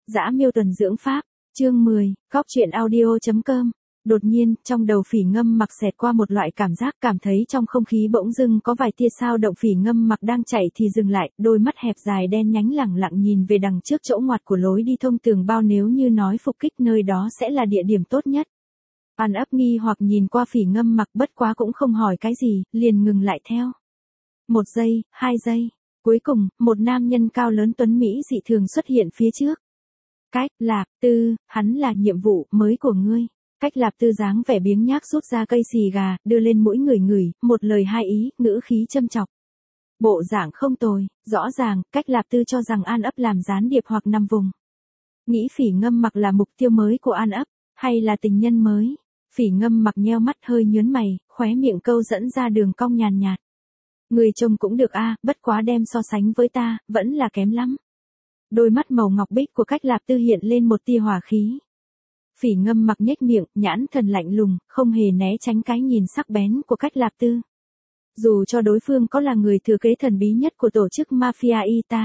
Dã Miêu Tuần Dưỡng Pháp, chương 10, Góc truyện audio.com. Đột nhiên, trong đầu Phỉ Ngâm Mặc xẹt qua một loại cảm giác, cảm thấy trong không khí bỗng dưng có vài tia sao động. Phỉ Ngâm Mặc đang chạy thì dừng lại, đôi mắt hẹp dài đen nhánh lẳng lặng nhìn về đằng trước chỗ ngoặt của lối đi thông tường bao, nếu như nói phục kích nơi đó sẽ là địa điểm tốt nhất. An ấp nghi hoặc nhìn qua Phỉ Ngâm Mặc, bất quá cũng không hỏi cái gì, liền ngừng lại theo. 1 giây, 2 giây. Cuối cùng, một nam nhân cao lớn tuấn Mỹ dị thường xuất hiện phía trước. Cách Lạp Tư, hắn là nhiệm vụ mới của ngươi. Cách Lạp Tư dáng vẻ biếng nhác rút ra cây xì gà, đưa lên mũi ngửi, một lời hai ý, ngữ khí châm chọc. Bộ dạng không tồi, rõ ràng, Cách Lạp Tư cho rằng An ấp làm gián điệp hoặc nằm vùng. Nghĩ Phỉ Ngâm Mặc là mục tiêu mới của An ấp, hay là tình nhân mới? Phỉ Ngâm Mặc nheo mắt hơi nhớn mày, khóe miệng câu dẫn ra đường cong nhàn nhạt. Người trông cũng được a, bất quá đem so sánh với ta, vẫn là kém lắm. Đôi mắt màu ngọc bích của Cách Lạp Tư hiện lên một tia hỏa khí. Phỉ Ngâm Mặc nhếch miệng, nhãn thần lạnh lùng, không hề né tránh cái nhìn sắc bén của Cách Lạp Tư. Dù cho đối phương có là người thừa kế thần bí nhất của tổ chức Mafia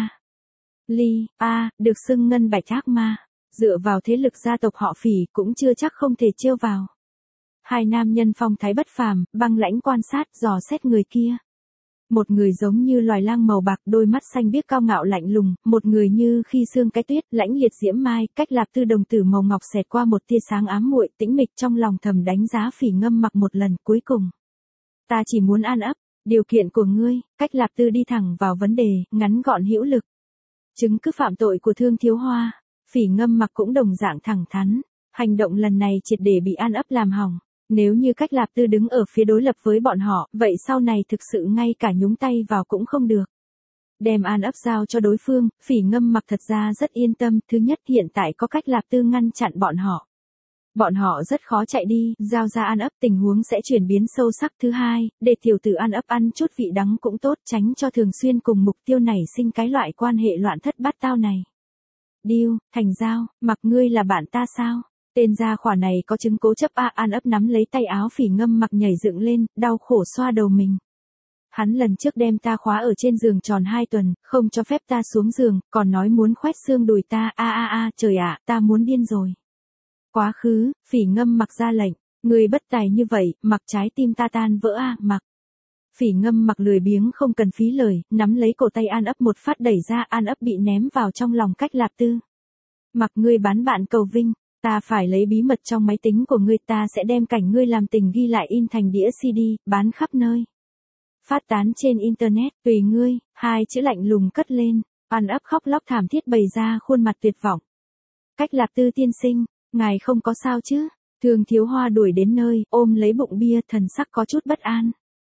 Italy, được xưng ngân bạch ác ma, dựa vào thế lực gia tộc họ Phỉ cũng chưa chắc không thể trêu vào. Hai nam nhân phong thái bất phàm, băng lãnh quan sát, dò xét người kia. Một người giống như loài lang màu bạc, đôi mắt xanh biếc cao ngạo lạnh lùng, một người như khi sương cái tuyết, lãnh liệt diễm mai. Cách Lạp Tư đồng tử màu ngọc xẹt qua một tia sáng ám muội, tĩnh mịch trong lòng thầm đánh giá Phỉ Ngâm Mặc một lần. Cuối cùng, ta chỉ muốn An ấp, điều kiện của ngươi. Cách Lạp Tư đi thẳng vào vấn đề, ngắn gọn hữu lực. Chứng cứ phạm tội của Thương Thiếu Hoa. Phỉ Ngâm Mặc cũng đồng dạng thẳng thắn, hành động lần này triệt để bị An ấp làm hỏng. Nếu như Cách Lạp Tư đứng ở phía đối lập với bọn họ, vậy sau này thực sự ngay cả nhúng tay vào cũng không được. Đem An ấp giao cho đối phương, Phỉ Ngâm Mặc thật ra rất yên tâm. Thứ nhất, hiện tại có Cách Lạp Tư ngăn chặn bọn họ. Bọn họ rất khó chạy đi, giao ra An ấp tình huống sẽ chuyển biến sâu sắc. Thứ hai, để tiểu tử An ấp ăn chút vị đắng cũng tốt, tránh cho thường xuyên cùng mục tiêu này sinh cái loại quan hệ loạn thất bát tao này. Deal, thành giao. Mặc ngươi là bạn ta sao? Tên gia khỏa này có chứng cố chấp a. An ấp nắm lấy tay áo Phỉ Ngâm Mặc nhảy dựng lên, đau khổ xoa đầu mình. Hắn lần trước đem ta khóa ở trên giường tròn 2 tuần, không cho phép ta xuống giường, còn nói muốn khoét xương đùi ta. Trời ạ, ta muốn điên rồi. Quá khứ, Phỉ Ngâm Mặc ra lệnh, người bất tài như vậy, Mặc trái tim ta tan vỡ a. Mặc. Phỉ Ngâm Mặc lười biếng không cần phí lời, nắm lấy cổ tay An ấp một phát đẩy ra. An ấp bị ném vào trong lòng Cách Lạp Tư. Mặc, ngươi bán bạn cầu vinh. Ta phải lấy bí mật trong máy tính của ngươi, ta sẽ đem cảnh ngươi làm tình ghi lại in thành đĩa CD, bán khắp nơi. Phát tán trên internet, tùy ngươi. Hai chữ lạnh lùng cất lên. An ấp khóc lóc thảm thiết bày ra khuôn mặt tuyệt vọng. Cách Lạp Tư tiên sinh, ngài không có sao chứ? Thương Thiếu Hoa đuổi đến nơi, ôm lấy bụng bia, thần sắc có chút bất an.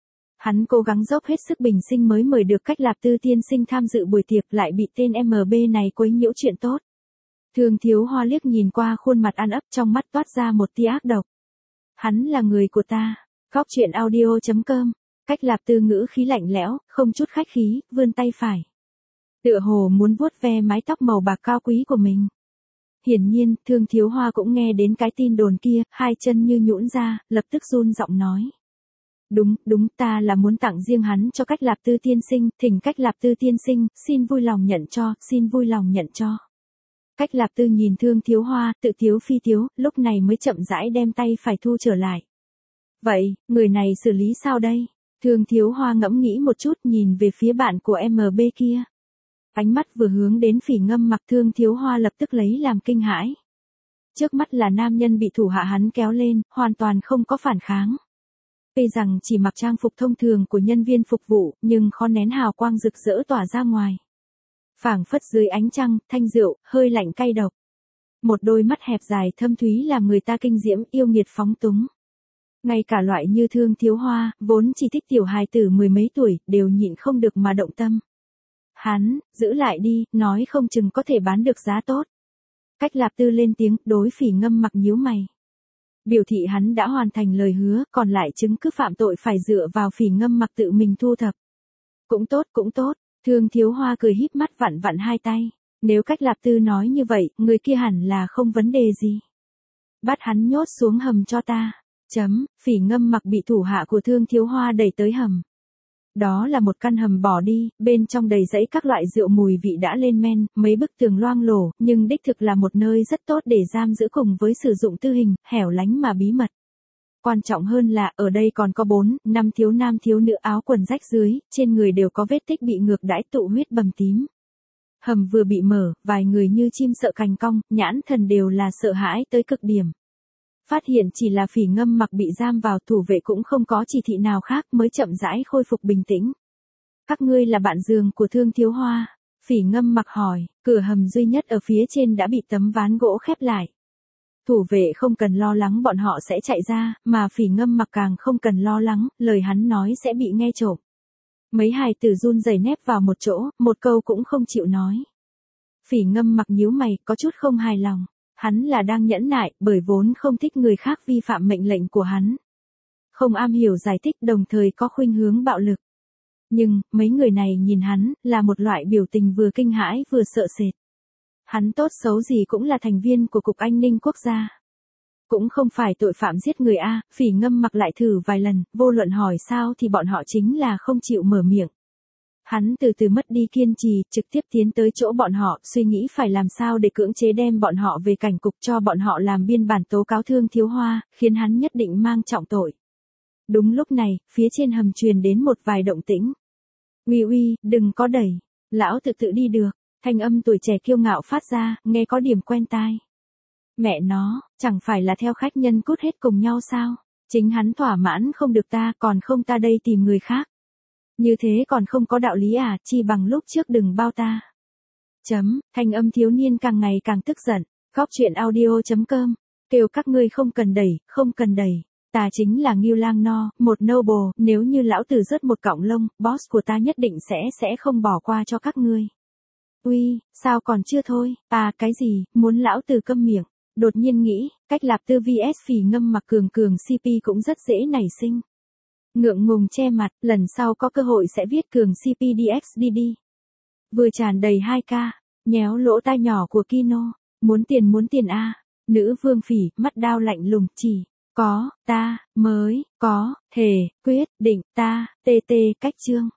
Hắn cố gắng dốc hết sức bình sinh mới mời được Cách Lạp Tư tiên sinh tham dự buổi tiệc, lại bị tên MB này quấy nhiễu chuyện tốt. Thương Thiếu Hoa liếc nhìn qua khuôn mặt An ấp, trong mắt toát ra một tia ác độc. Hắn là người của ta. Góc truyện audio.com. Cách Lạp Tư ngữ khí lạnh lẽo, không chút khách khí, vươn tay phải. Tựa hồ muốn vuốt ve mái tóc màu bạc cao quý của mình. Hiển nhiên, Thương Thiếu Hoa cũng nghe đến cái tin đồn kia, hai chân như nhũn ra, lập tức run giọng nói. Đúng, ta là muốn tặng riêng hắn cho Cách Lạp Tư tiên sinh, thỉnh Cách Lạp Tư tiên sinh, xin vui lòng nhận cho. Cách Lạp Tư nhìn Thương Thiếu Hoa, tự tiếu phi tiếu, lúc này mới chậm rãi đem tay phải thu trở lại. Vậy, người này xử lý sao đây? Thương Thiếu Hoa ngẫm nghĩ một chút, nhìn về phía bạn của MB kia. Ánh mắt vừa hướng đến Phỉ Ngâm Mặc, Thương Thiếu Hoa lập tức lấy làm kinh hãi. Trước mắt là nam nhân bị thủ hạ hắn kéo lên, hoàn toàn không có phản kháng. Tuy rằng chỉ mặc trang phục thông thường của nhân viên phục vụ, nhưng khó nén hào quang rực rỡ tỏa ra ngoài. Phảng phất dưới ánh trăng, thanh rượu, hơi lạnh cay độc. Một đôi mắt hẹp dài thâm thúy làm người ta kinh diễm, yêu nghiệt phóng túng. Ngay cả loại như Thương Thiếu Hoa, vốn chỉ thích tiểu hài tử 10 mấy tuổi, đều nhịn không được mà động tâm. Hắn, giữ lại đi, nói không chừng có thể bán được giá tốt. Cách Lạp Tư lên tiếng, đối Phỉ Ngâm Mặc nhíu mày. Biểu thị hắn đã hoàn thành lời hứa, còn lại chứng cứ phạm tội phải dựa vào Phỉ Ngâm Mặc tự mình thu thập. Cũng tốt. Thương Thiếu Hoa cười híp mắt vặn vặn hai tay. Nếu Cách Lạp Tư nói như vậy, người kia hẳn là không vấn đề gì. Bắt hắn nhốt xuống hầm cho ta. Phỉ Ngâm Mặc bị thủ hạ của Thương Thiếu Hoa đẩy tới hầm. Đó là một căn hầm bỏ đi, bên trong đầy rẫy các loại rượu mùi vị đã lên men, mấy bức tường loang lổ, nhưng đích thực là một nơi rất tốt để giam giữ cùng với sử dụng tư hình, hẻo lánh mà bí mật. Quan trọng hơn là, ở đây còn có 4-5 thiếu nam thiếu nữ áo quần rách dưới, trên người đều có vết tích bị ngược đãi tụ huyết bầm tím. Hầm vừa bị mở, vài người như chim sợ cành cong, nhãn thần đều là sợ hãi tới cực điểm. Phát hiện chỉ là Phỉ Ngâm Mặc bị giam vào, thủ vệ cũng không có chỉ thị nào khác, mới chậm rãi khôi phục bình tĩnh. Các ngươi là bạn giường của Thương Thiếu Hoa? Phỉ Ngâm Mặc hỏi, cửa hầm duy nhất ở phía trên đã bị tấm ván gỗ khép lại. Thủ vệ không cần lo lắng bọn họ sẽ chạy ra, mà Phỉ Ngâm Mặc càng không cần lo lắng, lời hắn nói sẽ bị nghe trộm. Mấy hài tử run rẩy nép vào một chỗ, một câu cũng không chịu nói. Phỉ Ngâm Mặc nhíu mày, có chút không hài lòng. Hắn là đang nhẫn nại, bởi vốn không thích người khác vi phạm mệnh lệnh của hắn. Không am hiểu giải thích, đồng thời có khuynh hướng bạo lực. Nhưng, mấy người này nhìn hắn, là một loại biểu tình vừa kinh hãi vừa sợ sệt. Hắn tốt xấu gì cũng là thành viên của Cục An ninh Quốc gia. Cũng không phải tội phạm giết người a. Phỉ Ngâm Mặc lại thử vài lần, vô luận hỏi sao thì bọn họ chính là không chịu mở miệng. Hắn từ từ mất đi kiên trì, trực tiếp tiến tới chỗ bọn họ, suy nghĩ phải làm sao để cưỡng chế đem bọn họ về cảnh cục, cho bọn họ làm biên bản tố cáo Thương Thiếu Hoa, khiến hắn nhất định mang trọng tội. Đúng lúc này, phía trên hầm truyền đến một vài động tĩnh. Uy uy, đừng có đẩy, lão tự tự đi được, thanh âm tuổi trẻ kiêu ngạo phát ra, nghe có điểm quen tai. Mẹ nó, chẳng phải là theo khách nhân cút hết cùng nhau sao? Chính hắn thỏa mãn không được ta, còn không ta đây tìm người khác. Như thế còn không có đạo lý à, chi bằng lúc trước đừng bao ta. Thanh âm thiếu niên càng ngày càng tức giận. Góc truyện audio.com. Kêu các ngươi không cần đẩy, không cần đẩy. Ta chính là Ngưu Lang No, một noble, nếu như lão tử rớt một cọng lông, boss của ta nhất định sẽ không bỏ qua cho các ngươi. Uy, sao còn chưa thôi, à cái gì, muốn lão tử câm miệng. Đột nhiên nghĩ, cách Lạp Tư vs Phỉ Ngâm Mặc cường CP cũng rất dễ nảy sinh. Ngượng ngùng che mặt, lần sau có cơ hội sẽ viết cường CP DXD đi. Vừa tràn đầy 2K, nhéo lỗ tai nhỏ của Kino, muốn tiền a. Nữ vương Phỉ, mắt đao lạnh lùng, chỉ có ta mới có thể quyết định ta TT cách chương.